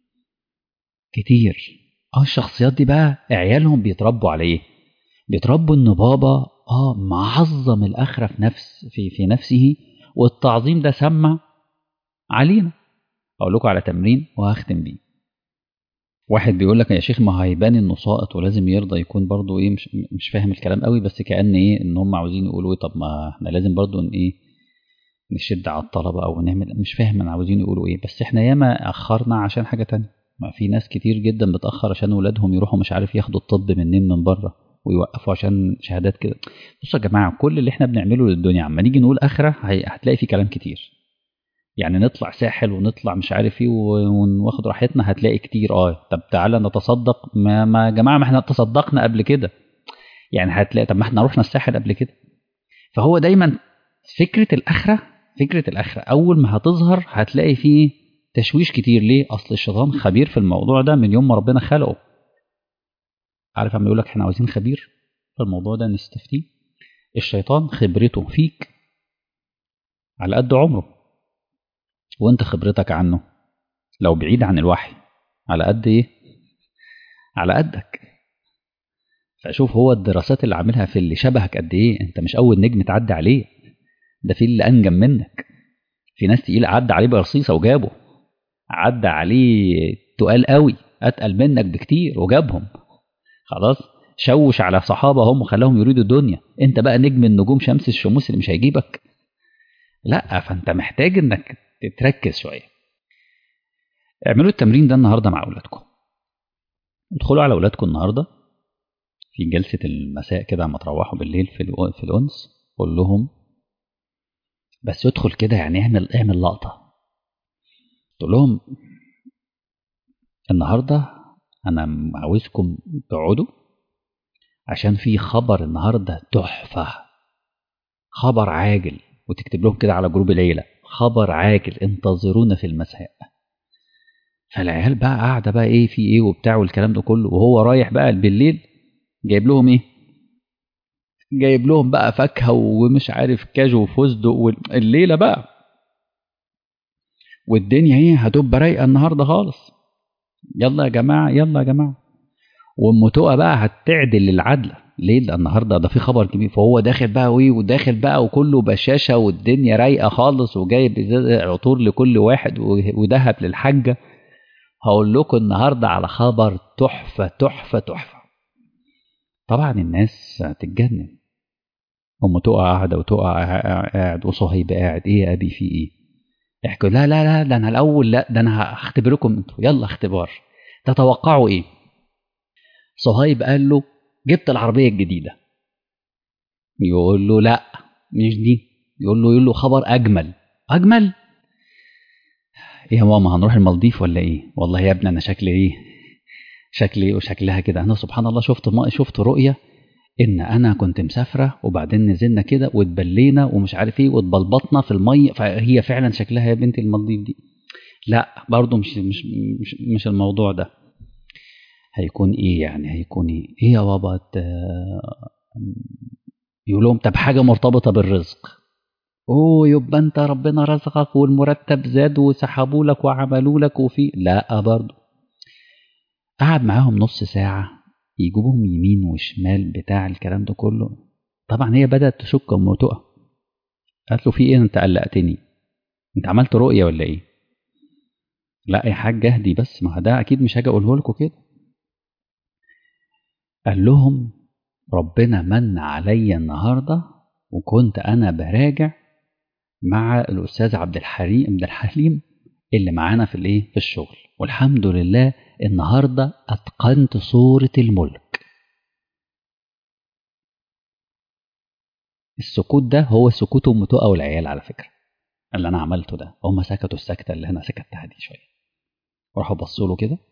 كتير. اه الشخصيات دي بقى عيالهم بيتربوا على ايه؟ بيتربوا ان بابا اه معظم الاخره في نفس في في نفسه، والتعظيم ده سمع علينا. اقول لكم على تمرين وهختم بيه. واحد بيقول لك يا شيخ ما هيبان انه ساقط ولازم يرضى يكون برضو ايه، مش مش فاهم الكلام قوي، بس كأن ايه ان هم عاوزين يقولوا ايه، طب ما احنا لازم برضو ان ايه نشد على الطلبه او نعمل، مش فاهم انا عاوزين يقولوا ايه. بس احنا ياما اخرنا عشان حاجه تانية، ما في ناس كتير جدا بتأخر عشان ولادهم يروحوا مش عارف ياخدوا الطب منين من بره، ويوقفوا عشان شهادات كده. بصوا يا جماعه، كل اللي احنا بنعمله للدنيا عما نيجي نقول اخره هتلاقي في كلام كتير. يعني نطلع ساحل ونطلع مش عارف ايه وناخد راحتنا، هتلاقي كتير. اه طب تعالى نتصدق، ما ما يا جماعه ما احنا تصدقنا قبل كده. يعني هتلاقي طب ما احنا رحنا الساحل قبل كده. فهو دايما فكره الاخره، فكره الاخره اول ما هتظهر هتلاقي فيه تشويش كتير. ليه؟ اصل الشيطان خبير في الموضوع ده من يوم ما ربنا خلقه. عارف عم يقول لك احنا عاوزين خبير في الموضوع ده نستفتيه. الشيطان خبرته فيك على قد عمره، وانت خبرتك عنه لو بعيد عن الوحي على قد ايه؟ على قدك. فشوف هو الدراسات اللي عاملها في اللي شبهك قد ايه. انت مش اول نجم تعدي عليه، ده في اللي انجم منك. في ناس تقيل عدى عليه برصيصه وجابه، عدى عليه تقال قوي اتقل منك بكتير وجابهم. خلاص شوش على صحابه هم وخلاهم يريدوا الدنيا. انت بقى نجم النجوم شمس الشموس اللي مش هيجيبك. لا، فانت محتاج انك تركز شويه. اعملوا التمرين ده النهارده مع اولادكم. ادخلوا على اولادكم النهارده في جلسه المساء كده لما تروحوا بالليل في في الانس، قول لهم بس ادخل كده يعني اعمل اعمل لقطه. تقول لهم النهارده انا عاوزكم تقعدوا عشان في خبر النهارده تحفه، خبر عاجل. وتكتب لهم كده على جروب العيله خبر عاجل انتظرونا في المساء. فالعيال بقى قاعده بقى ايه في ايه وبتاع والكلام ده كله، وهو رايح بقى بالليل جايب لهم ايه؟ جايب لهم بقى فاكهه ومش عارف كاجو وفستق والليله بقى، والدنيا ايه هتبقى رايقه النهارده خالص. يلا يا جماعه يلا يا جماعه. وام تقى بقى هتعدل العدله. ليه؟ لان النهارده ده في خبر كبير. فهو داخل بقى وايه وداخل بقى وكله بشاشه والدنيا رايقه خالص، وجايب عطور لكل واحد وذهب للحاجه. هقول لكم النهارده على خبر تحفه تحفه تحفه. طبعا الناس هتتجنن. ام تقى قاعده وتقى قاعد وصهيب قاعد. ايه يا ابي في ايه؟ يحكوا لا لا لا ده انا الاول، لا ده انا هختبركم انتوا، يلا اختبار. تتوقعوا ايه؟ صهيب قال له جبت العربيه الجديده. يقول له لا مش دي. يقول له يقول له خبر اجمل. اجمل ايه يا ماما؟ هنروح المالديف ولا ايه؟ والله يا ابني انا شكلي ايه شكلي ايه وشكلها كده. انا سبحان الله شفت ما شفت رؤيه ان انا كنت مسافره وبعدين نزلنا كده واتبلينا ومش عارف ايه واتبلبطنا في الميه، فهي فعلا شكلها يا بنتي المالديف دي. لا برضو مش مش مش, مش الموضوع ده. هيكون ايه يعني؟ هيكون ايه ايه يا بابا؟ يقول لهم طب حاجه مرتبطه بالرزق. اوه يبقى انت ربنا رزقك والمرتب زاد وسحبوا لك وعملوا لك وفي. لا برضو. قعد معاهم نص ساعه يجيبوهم يمين وشمال بتاع الكلام ده كله. طبعا هي بدات تشك ام تقى. قالت له في ايه؟ انت قلقتني، انت عملت رؤيه ولا ايه؟ لا يا حاج اهدي بس، ما ده اكيد مش هاجي اقوله لكم كده. قال لهم ربنا من عليا النهارده وكنت انا براجع مع الاستاذ عبد الحليم عبد الحليم اللي معانا في الايه في الشغل، والحمد لله النهارده اتقنت صوره الملك. السكوت ده هو سكوت ام تقى والعيال على فكره. اللي انا عملته ده هم سكتوا السكته اللي انا سكتها دي شويه، وراحوا بصوا له كده.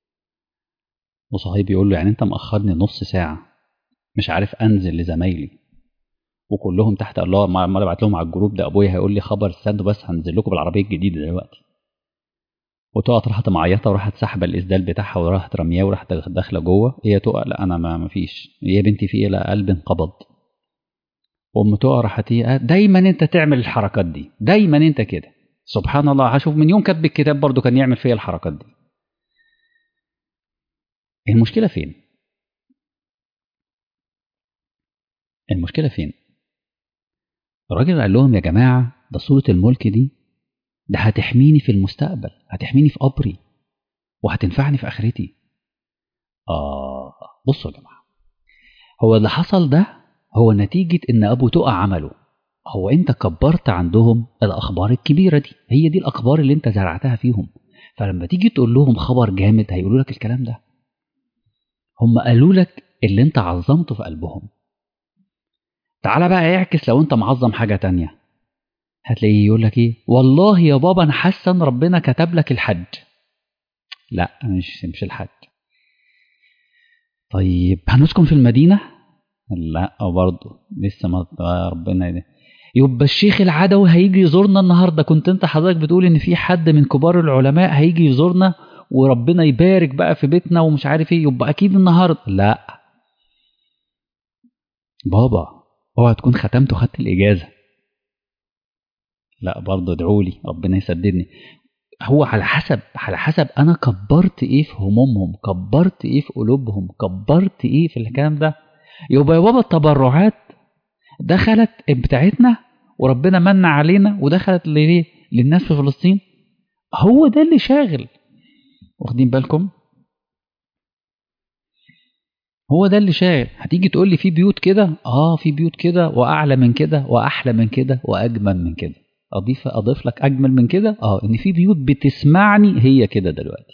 وصهيب بيقول له يعني انت مأخرني نص ساعه مش عارف انزل لزمايلي وكلهم تحت. الله ما ابعت لهم على الجروب ده ابويا هيقول لي خبر استنوا بس هنزل لكم بالعربيه الجديده دلوقتي. وتقعد راحت معيطه وراحت سحبه الاسدال بتاعها وراحت رمياه وراحت داخله جوه. هي تقع لا انا ما فيش. يا بنتي في ايه؟ لا قلبي انقبض. وام تقع راحت ايه؟ دايما انت تعمل الحركات دي، دايما انت كده. سبحان الله هشوف من يوم كتب الكتاب برضو كان يعمل فيا الحركات دي. المشكله فين؟ المشكله فين؟ الراجل قال لهم يا جماعه ده صوره الملك دي ده هتحميني في المستقبل، هتحميني في قبري وهتنفعني في اخرتي. اه بصوا يا جماعه، هو اللي حصل ده هو نتيجه ان ابو تقى عمله. هو انت كبرت عندهم الاخبار الكبيره دي، هي دي الاخبار اللي انت زرعتها فيهم. فلما تيجي تقول لهم خبر جامد هيقولوا لك الكلام ده. هم قالوا لك اللي انت عظمته في قلبهم. تعالى بقى يعكس لو انت معظم حاجة تانية، هتلاقيه يقول لك ايه، والله يا بابا انا حاسه ان ربنا كتب لك الحج. لا مش مش الحج. طيب هنسكن في المدينة؟ لا برضه لسه ما ربنا ده. يبقى الشيخ العدوي هيجي يزورنا النهارده، كنت انت حضرتك بتقول ان في حد من كبار العلماء هيجي يزورنا وربنا يبارك بقى في بيتنا ومش عارف ايه، يبقى اكيد النهارده. لا بابا اوعى تكون ختمت وخدت الاجازه. لا برضه ادعوا لي ربنا يسددني. هو على حسب على حسب انا كبرت ايه في همومهم، كبرت ايه في قلوبهم، كبرت ايه في الكلام ده. يبقى يا بابا التبرعات دخلت بتاعتنا وربنا من علينا ودخلت ليه للناس في فلسطين، هو ده اللي شاغل. واخدين بالكم؟ هو ده اللي شاغل. هتيجي تقول لي في بيوت كده، اه في بيوت كده واعلى من كده واحلى من كده واجمل من كده. اضيف اضيف لك اجمل من كده، اه ان في بيوت بتسمعني هي كده دلوقتي.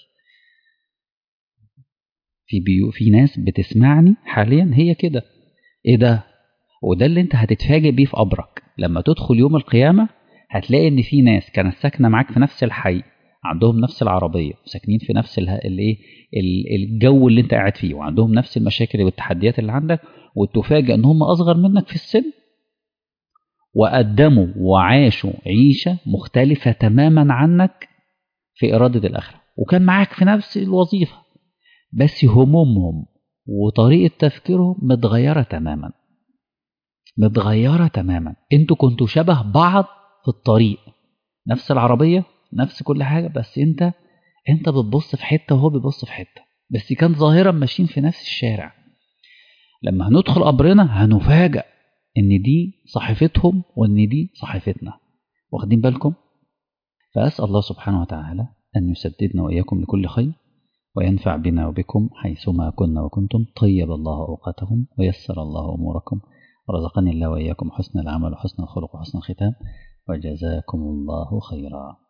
في بيو في ناس بتسمعني حاليا هي كده. ايه ده؟ وده اللي انت هتتفاجئ بيه في قبرك لما تدخل يوم القيامة. هتلاقي ان في ناس كانت ساكنة معاك في نفس الحي، عندهم نفس العربية، ساكنين في نفس الايه الجو اللي انت قاعد فيه، وعندهم نفس المشاكل والتحديات اللي عندك، وتفاجئ ان هم اصغر منك في السن وقدموا وعاشوا عيشة مختلفة تماما عنك في إرادة الآخرة، وكان معاك في نفس الوظيفة، بس همومهم وطريقة تفكيرهم متغيرة تماما. متغيرة تماما. انتوا كنتوا شبه بعض في الطريق، نفس العربية نفس كل حاجة، بس انت انت بتبص في حتة وهو بيبص في حتة، بس كان ظاهرا ماشيين في نفس الشارع. لما هندخل قبرنا هنفاجأ ان دي صحيفتهم وان دي صحيفتنا. واخدين بالكم؟ فأسأل الله سبحانه وتعالى أن يسددنا وإياكم لكل خير، وينفع بنا وبكم حيثما كنا وكنتم. طيب الله أوقاتهم ويسر الله أموركم، ورزقني الله وإياكم حسن العمل وحسن الخلق وحسن الختام، وجزاكم الله خيرا.